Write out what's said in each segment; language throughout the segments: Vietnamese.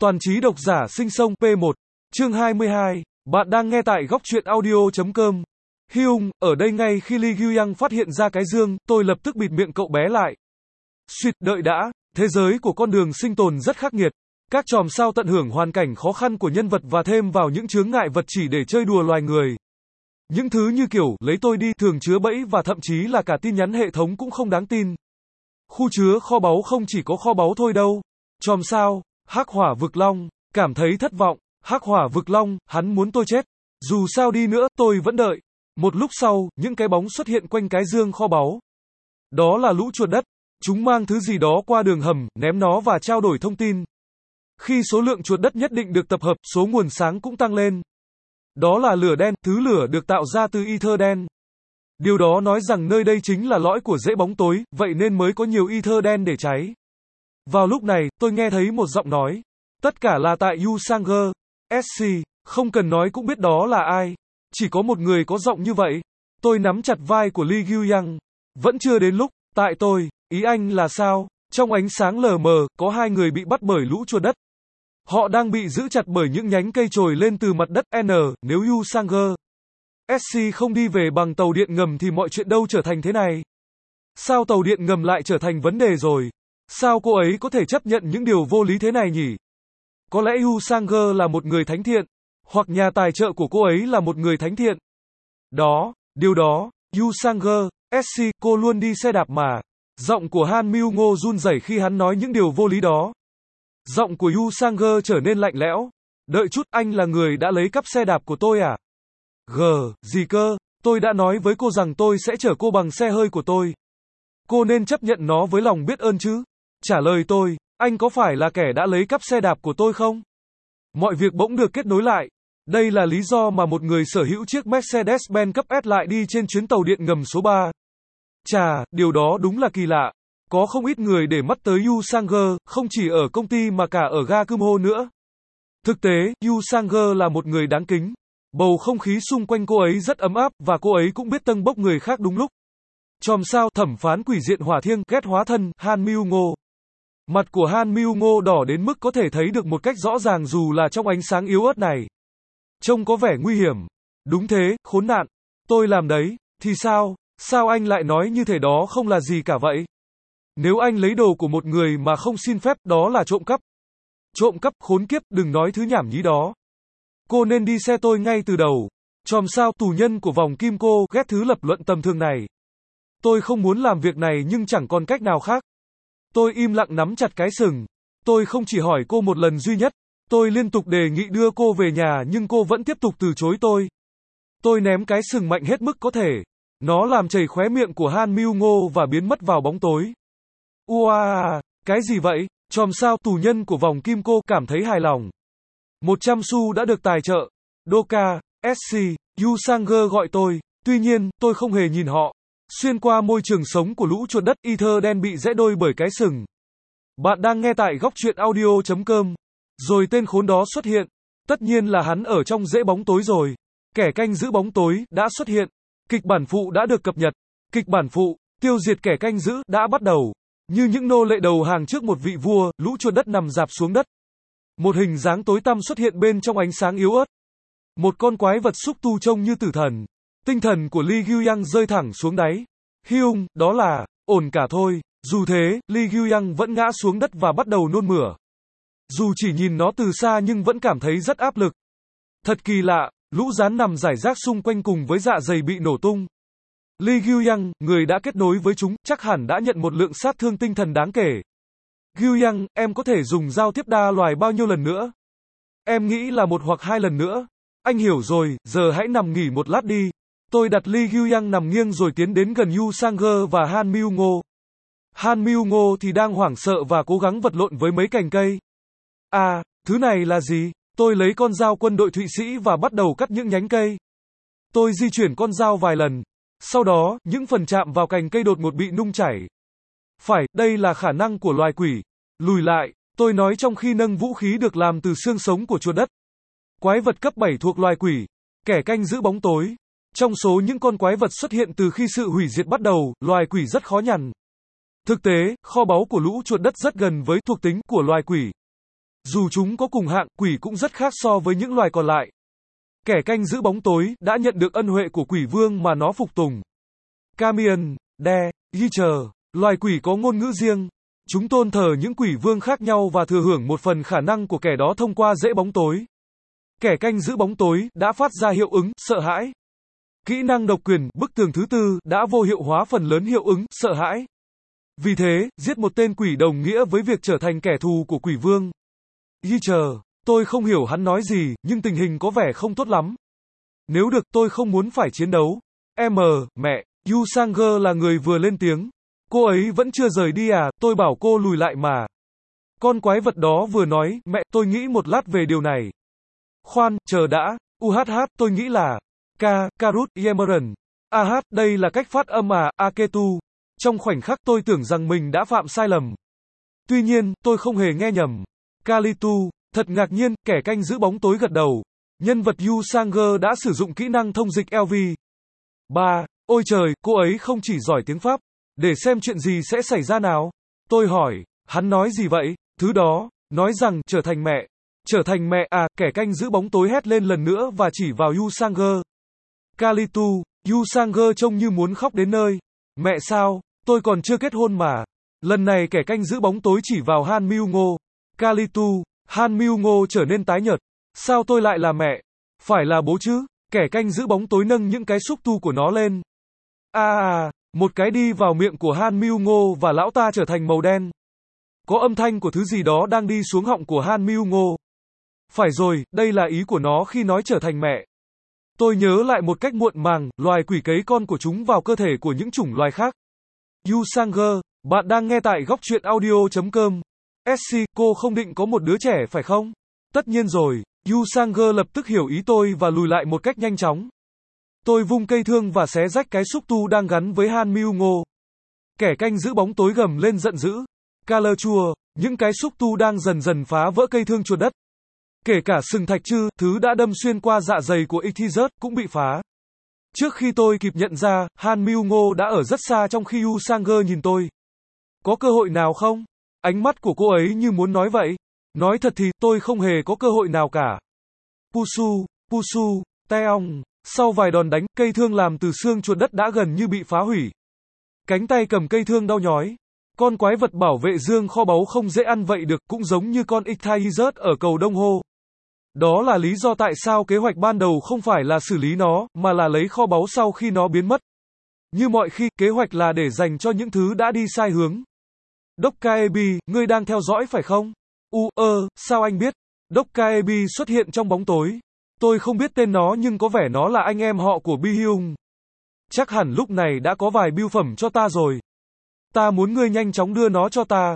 Toàn trí độc giả sinh sông P1, chương 22, bạn đang nghe tại góc truyện audio.com. Hyung, ở đây ngay khi Lee Gyuyang phát hiện ra cái dương, tôi lập tức bịt miệng cậu bé lại. Suýt, đợi đã, thế giới của con đường sinh tồn rất khắc nghiệt. Các chòm sao tận hưởng hoàn cảnh khó khăn của nhân vật và thêm vào những chướng ngại vật chỉ để chơi đùa loài người. Những thứ như kiểu, lấy tôi đi, thường chứa bẫy và thậm chí là cả tin nhắn hệ thống cũng không đáng tin. Khu chứa kho báu không chỉ có kho báu thôi đâu. Chòm sao, Hắc Hỏa Vực Long, cảm thấy thất vọng. Hắc Hỏa Vực Long, hắn muốn tôi chết. Dù sao đi nữa, tôi vẫn đợi. Một lúc sau, những cái bóng xuất hiện quanh cái dương kho báu. Đó là lũ chuột đất. Chúng mang thứ gì đó qua đường hầm, ném nó và trao đổi thông tin. Khi số lượng chuột đất nhất định được tập hợp, số nguồn sáng cũng tăng lên. Đó là lửa đen, thứ lửa được tạo ra từ ether đen. Điều đó nói rằng nơi đây chính là lõi của rễ bóng tối, vậy nên mới có nhiều ether đen để cháy. Vào lúc này, tôi nghe thấy một giọng nói. Tất cả là tại Yu Sanger, SC, không cần nói cũng biết đó là ai. Chỉ có một người có giọng như vậy. Tôi nắm chặt vai của Lee Gyuyang. Vẫn chưa đến lúc, tại tôi, ý anh là sao? Trong ánh sáng lờ mờ, có hai người bị bắt bởi lũ chuột đất. Họ đang bị giữ chặt bởi những nhánh cây trồi lên từ mặt đất N, nếu Yu Sanger, SC không đi về bằng tàu điện ngầm thì mọi chuyện đâu trở thành thế này. Sao tàu điện ngầm lại trở thành vấn đề rồi? Sao cô ấy có thể chấp nhận những điều vô lý thế này nhỉ? Có lẽ Yu Sanger là một người thánh thiện, hoặc nhà tài trợ của cô ấy là một người thánh thiện. Điều đó, Yu Sanger, SC, cô luôn đi xe đạp mà. Giọng của Han Myung-go run rẩy khi hắn nói những điều vô lý đó. Giọng của Yu Sanger trở nên lạnh lẽo. Đợi chút, anh là người đã lấy cắp xe đạp của tôi à? Gì cơ? Tôi đã nói với cô rằng tôi sẽ chở cô bằng xe hơi của tôi. Cô nên chấp nhận nó với lòng biết ơn chứ. Trả lời tôi, anh có phải là kẻ đã lấy cắp xe đạp của tôi không? Mọi việc bỗng được kết nối lại. Đây là lý do mà một người sở hữu chiếc Mercedes-Benz cấp S lại đi trên chuyến tàu điện ngầm số 3. Chà, điều đó đúng là kỳ lạ. Có không ít người để mắt tới Yu Sanger, không chỉ ở công ty mà cả ở ga Kumho nữa. Thực tế, Yu Sanger là một người đáng kính. Bầu không khí xung quanh cô ấy rất ấm áp, và cô ấy cũng biết tâng bốc người khác đúng lúc. Chòm sao thẩm phán quỷ diện hỏa thiêng ghét hóa thân, Han Myung-go. Mặt của Han Myung-go đỏ đến mức có thể thấy được một cách rõ ràng dù là trong ánh sáng yếu ớt này. Trông có vẻ nguy hiểm. Đúng thế, khốn nạn. Tôi làm đấy, thì sao? Sao anh lại nói như thể đó không là gì cả vậy? Nếu anh lấy đồ của một người mà không xin phép, đó là trộm cắp. Trộm cắp, khốn kiếp, đừng nói thứ nhảm nhí đó. Cô nên đi xe tôi ngay từ đầu. Chòm sao tù nhân của vòng kim cô ghét thứ lập luận tầm thường này. Tôi không muốn làm việc này nhưng chẳng còn cách nào khác. Tôi im lặng nắm chặt cái sừng. Tôi không chỉ hỏi cô một lần duy nhất. Tôi liên tục đề nghị đưa cô về nhà nhưng cô vẫn tiếp tục từ chối tôi. Tôi ném cái sừng mạnh hết mức có thể. Nó làm chảy khóe miệng của Han Myung-go và biến mất vào bóng tối. Cái gì vậy? Chòm sao tù nhân của vòng kim cô cảm thấy hài lòng. 100 xu đã được tài trợ. Doka, SC, Yu Sanger gọi tôi. Tuy nhiên, tôi không hề nhìn họ. Xuyên qua môi trường sống của lũ chuột đất, ether đen bị rẽ đôi bởi cái sừng. Bạn đang nghe tại góc truyện audio.com. Rồi tên khốn đó xuất hiện. Tất nhiên là hắn ở trong rễ bóng tối rồi. Kẻ canh giữ bóng tối đã xuất hiện. Kịch bản phụ đã được cập nhật. Kịch bản phụ, tiêu diệt kẻ canh giữ, đã bắt đầu. Như những nô lệ đầu hàng trước một vị vua, lũ chuột đất nằm rạp xuống đất. Một hình dáng tối tăm xuất hiện bên trong ánh sáng yếu ớt. Một con quái vật xúc tu trông như tử thần. Tinh thần của Lee Gyuyang rơi thẳng xuống đáy. Hyung, đó là, ổn cả thôi. Dù thế, Lee Gyuyang vẫn ngã xuống đất và bắt đầu nôn mửa. Dù chỉ nhìn nó từ xa nhưng vẫn cảm thấy rất áp lực. Thật kỳ lạ, lũ rán nằm rải rác xung quanh cùng với dạ dày bị nổ tung. Lee Gyuyang, người đã kết nối với chúng, chắc hẳn đã nhận một lượng sát thương tinh thần đáng kể. Gyuyang, em có thể dùng giao tiếp đa loài bao nhiêu lần nữa? Em nghĩ là 1 hoặc 2 lần nữa. Anh hiểu rồi, giờ hãy nằm nghỉ một lát đi. Tôi đặt Lee Gyuyang nằm nghiêng rồi tiến đến gần Yu Sanger và Han Myung-go. Han Myung-go thì đang hoảng sợ và cố gắng vật lộn với mấy cành cây. Thứ này là gì? Tôi lấy con dao quân đội Thụy Sĩ và bắt đầu cắt những nhánh cây. Tôi di chuyển con dao vài lần. Sau đó, những phần chạm vào cành cây đột ngột bị nung chảy. Phải, đây là khả năng của loài quỷ. Lùi lại, tôi nói trong khi nâng vũ khí được làm từ xương sống của chuột đất. Quái vật cấp 7 thuộc loài quỷ. Kẻ canh giữ bóng tối. Trong số những con quái vật xuất hiện từ khi sự hủy diệt bắt đầu, loài quỷ rất khó nhằn. Thực tế, kho báu của lũ chuột đất rất gần với thuộc tính của loài quỷ. Dù chúng có cùng hạng, quỷ cũng rất khác so với những loài còn lại. Kẻ canh giữ bóng tối đã nhận được ân huệ của quỷ vương mà nó phục tùng. Camion, De, Gicher, loài quỷ có ngôn ngữ riêng. Chúng tôn thờ những quỷ vương khác nhau và thừa hưởng một phần khả năng của kẻ đó thông qua rễ bóng tối. Kẻ canh giữ bóng tối đã phát ra hiệu ứng sợ hãi. Kỹ năng độc quyền, bức tường thứ tư đã vô hiệu hóa phần lớn hiệu ứng sợ hãi. Vì thế, giết một tên quỷ đồng nghĩa với việc trở thành kẻ thù của quỷ vương. Gicher, tôi không hiểu hắn nói gì, nhưng tình hình có vẻ không tốt lắm. Nếu được, tôi không muốn phải chiến đấu. Mẹ, Yu Sanger là người vừa lên tiếng. Cô ấy vẫn chưa rời đi à, tôi bảo cô lùi lại mà. Con quái vật đó vừa nói, mẹ, tôi nghĩ một lát về điều này. Khoan, chờ đã, tôi nghĩ là Karut Yemeran. Đây là cách phát âm à, Aketu. Trong khoảnh khắc tôi tưởng rằng mình đã phạm sai lầm. Tuy nhiên, tôi không hề nghe nhầm. Kalitu, thật ngạc nhiên, kẻ canh giữ bóng tối gật đầu. Nhân vật Yu Sanger đã sử dụng kỹ năng thông dịch LV. 3. Ôi trời, cô ấy không chỉ giỏi tiếng Pháp. Để xem chuyện gì sẽ xảy ra nào. Tôi hỏi, hắn nói gì vậy? Thứ đó, nói rằng, trở thành mẹ. Trở thành mẹ à, kẻ canh giữ bóng tối hét lên lần nữa và chỉ vào Yu Sanger. Kalitu, Yu Sanger trông như muốn khóc đến nơi. Mẹ sao? Tôi còn chưa kết hôn mà. Lần này kẻ canh giữ bóng tối chỉ vào Han Myung-ngo. Kalitu, Han Myung-ngo trở nên tái nhợt. Sao tôi lại là mẹ? Phải là bố chứ? Kẻ canh giữ bóng tối nâng những cái xúc tu của nó lên. Một cái đi vào miệng của Han Myung-ngo và lão ta trở thành màu đen. Có âm thanh của thứ gì đó đang đi xuống họng của Han Myung-ngo. Phải rồi, đây là ý của nó khi nói trở thành mẹ. Tôi nhớ lại một cách muộn màng, loài quỷ cấy con của chúng vào cơ thể của những chủng loài khác. Yu Sanger, bạn đang nghe tại góc truyện audio.com. SC, cô không định có một đứa trẻ phải không? Tất nhiên rồi, Yu Sanger lập tức hiểu ý tôi và lùi lại một cách nhanh chóng. Tôi vung cây thương và xé rách cái xúc tu đang gắn với Han Myung-ngo. Kẻ canh giữ bóng tối gầm lên giận dữ. Color chua, những cái xúc tu đang dần dần phá vỡ cây thương chuột đất. Kể cả sừng thạch chư, thứ đã đâm xuyên qua dạ dày của Ichizut, cũng bị phá. Trước khi tôi kịp nhận ra, Han Myung-ngo đã ở rất xa trong khi Yu Sanger nhìn tôi. Có cơ hội nào không? Ánh mắt của cô ấy như muốn nói vậy. Nói thật thì, tôi không hề có cơ hội nào cả. Pusu, Taeong. Sau vài đòn đánh, cây thương làm từ xương chuột đất đã gần như bị phá hủy. Cánh tay cầm cây thương đau nhói. Con quái vật bảo vệ dương kho báu không dễ ăn vậy được, cũng giống như con Ichthyisus ở cầu Đông Hô. Đó là lý do tại sao kế hoạch ban đầu không phải là xử lý nó, mà là lấy kho báu sau khi nó biến mất. Như mọi khi, kế hoạch là để dành cho những thứ đã đi sai hướng. Doc Kaebi, ngươi đang theo dõi phải không? Sao anh biết? Doc Kaebi xuất hiện trong bóng tối. Tôi không biết tên nó nhưng có vẻ nó là anh em họ của Bi-hyung. Chắc hẳn lúc này đã có vài bưu phẩm cho ta rồi. Ta muốn ngươi nhanh chóng đưa nó cho ta.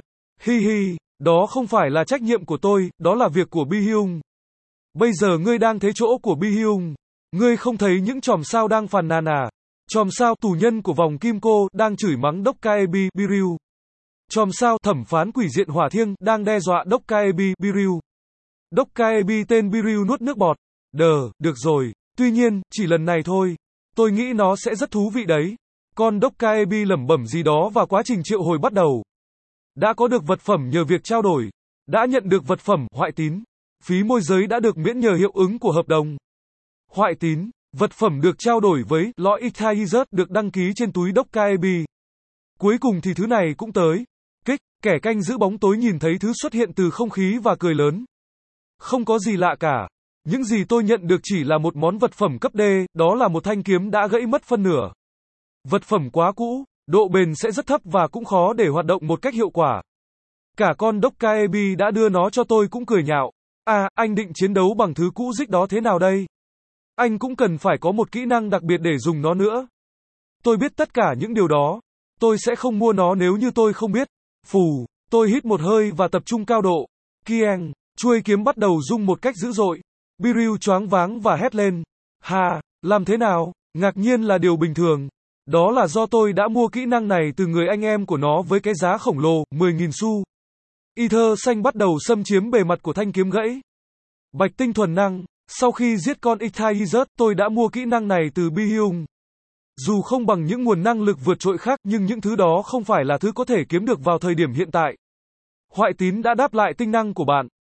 Đó không phải là trách nhiệm của tôi, đó là việc của Bi-hyung. Bây giờ ngươi đang thấy chỗ của Bi-hyung. Ngươi không thấy những chòm sao đang phàn nàn à? Chòm sao tù nhân của vòng kim cô đang chửi mắng Doc Kaebi Biryu. Chòm sao thẩm phán quỷ diện hỏa thiêng đang đe dọa Doc Kaebi Biryu. Doc Kaebi tên Biryu nuốt nước bọt. Được rồi. Tuy nhiên, chỉ lần này thôi. Tôi nghĩ nó sẽ rất thú vị đấy. Con Doc Kaebi lẩm bẩm gì đó và quá trình triệu hồi bắt đầu. Đã có được vật phẩm nhờ việc trao đổi. Đã nhận được vật phẩm, hoại tín. Phí môi giới đã được miễn nhờ hiệu ứng của hợp đồng. Hoại tín, vật phẩm được trao đổi với lõi Ichthyisus được đăng ký trên túi Doc Kaebi. Cuối cùng thì thứ này cũng tới. Kẻ canh giữ bóng tối nhìn thấy thứ xuất hiện từ không khí và cười lớn. Không có gì lạ cả. Những gì tôi nhận được chỉ là một món vật phẩm cấp D, đó là một thanh kiếm đã gãy mất phân nửa. Vật phẩm quá cũ, độ bền sẽ rất thấp và cũng khó để hoạt động một cách hiệu quả. Cả con Doc Kaebi đã đưa nó cho tôi cũng cười nhạo. Anh định chiến đấu bằng thứ cũ rích đó thế nào đây? Anh cũng cần phải có một kỹ năng đặc biệt để dùng nó nữa. Tôi biết tất cả những điều đó. Tôi sẽ không mua nó nếu như tôi không biết. Tôi hít một hơi và tập trung cao độ. Kieng, chuôi kiếm bắt đầu rung một cách dữ dội. Biryu choáng váng và hét lên. Làm thế nào? Ngạc nhiên là điều bình thường. Đó là do tôi đã mua kỹ năng này từ người anh em của nó với cái giá khổng lồ, 10.000 xu. Ether xanh bắt đầu xâm chiếm bề mặt của thanh kiếm gãy. Bạch tinh thuần năng. Sau khi giết con Ichthyisus, tôi đã mua kỹ năng này từ Bi-hyung. Dù không bằng những nguồn năng lực vượt trội khác, nhưng những thứ đó không phải là thứ có thể kiếm được vào thời điểm hiện tại. Hoại tín đã đáp lại tinh năng của bạn.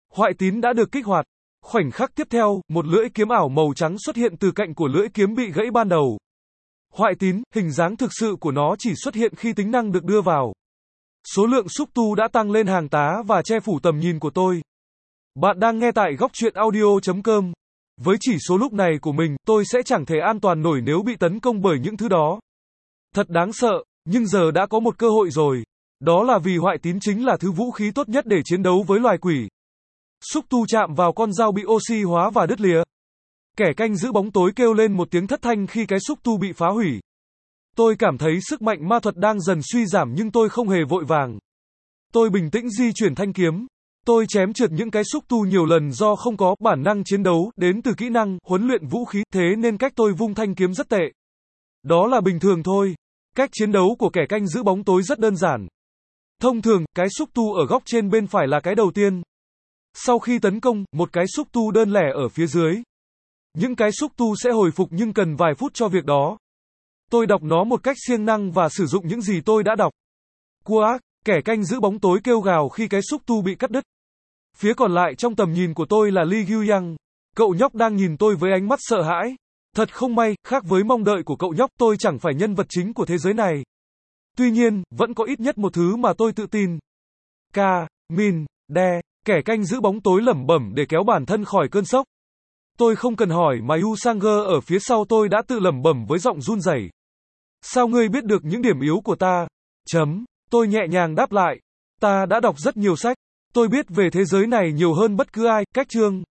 Hoại tín đã được kích hoạt. Khoảnh khắc tiếp theo, một lưỡi kiếm ảo màu trắng xuất hiện từ cạnh của lưỡi kiếm bị gãy ban đầu. Hoại tín, hình dáng thực sự của nó chỉ xuất hiện khi tính năng được đưa vào. Số lượng xúc tu đã tăng lên hàng tá và che phủ tầm nhìn của tôi. Bạn đang nghe tại góc truyện audio.com. Với chỉ số lúc này của mình, tôi sẽ chẳng thể an toàn nổi nếu bị tấn công bởi những thứ đó. Thật đáng sợ, nhưng giờ đã có một cơ hội rồi. Đó là vì hoại tín chính là thứ vũ khí tốt nhất để chiến đấu với loài quỷ. Xúc tu chạm vào con dao bị oxy hóa và đứt lìa. Kẻ canh giữ bóng tối kêu lên một tiếng thất thanh khi cái xúc tu bị phá hủy. Tôi cảm thấy sức mạnh ma thuật đang dần suy giảm nhưng tôi không hề vội vàng. Tôi bình tĩnh di chuyển thanh kiếm. Tôi chém trượt những cái xúc tu nhiều lần do không có bản năng chiến đấu đến từ kỹ năng huấn luyện vũ khí, thế nên cách tôi vung thanh kiếm rất tệ. Đó là bình thường thôi. Cách chiến đấu của kẻ canh giữ bóng tối rất đơn giản. Thông thường, cái xúc tu ở góc trên bên phải là cái đầu tiên. Sau khi tấn công, một cái xúc tu đơn lẻ ở phía dưới. Những cái xúc tu sẽ hồi phục nhưng cần vài phút cho việc đó. Tôi đọc nó một cách siêng năng và sử dụng những gì tôi đã đọc. Quack, kẻ canh giữ bóng tối kêu gào khi cái xúc tu bị cắt đứt. Phía còn lại trong tầm nhìn của tôi là Lee Guiyang. Cậu nhóc đang nhìn tôi với ánh mắt sợ hãi. Thật không may, khác với mong đợi của cậu nhóc, tôi chẳng phải nhân vật chính của thế giới này. Tuy nhiên, vẫn có ít nhất một thứ mà tôi tự tin. Min, De, kẻ canh giữ bóng tối lẩm bẩm để kéo bản thân khỏi cơn sốc. Tôi không cần hỏi mà Yu Sanger ở phía sau tôi đã tự lẩm bẩm với giọng run rẩy. Sao ngươi biết được những điểm yếu của ta? Tôi nhẹ nhàng đáp lại. Ta đã đọc rất nhiều sách. Tôi biết về thế giới này nhiều hơn bất cứ ai. Cách chương.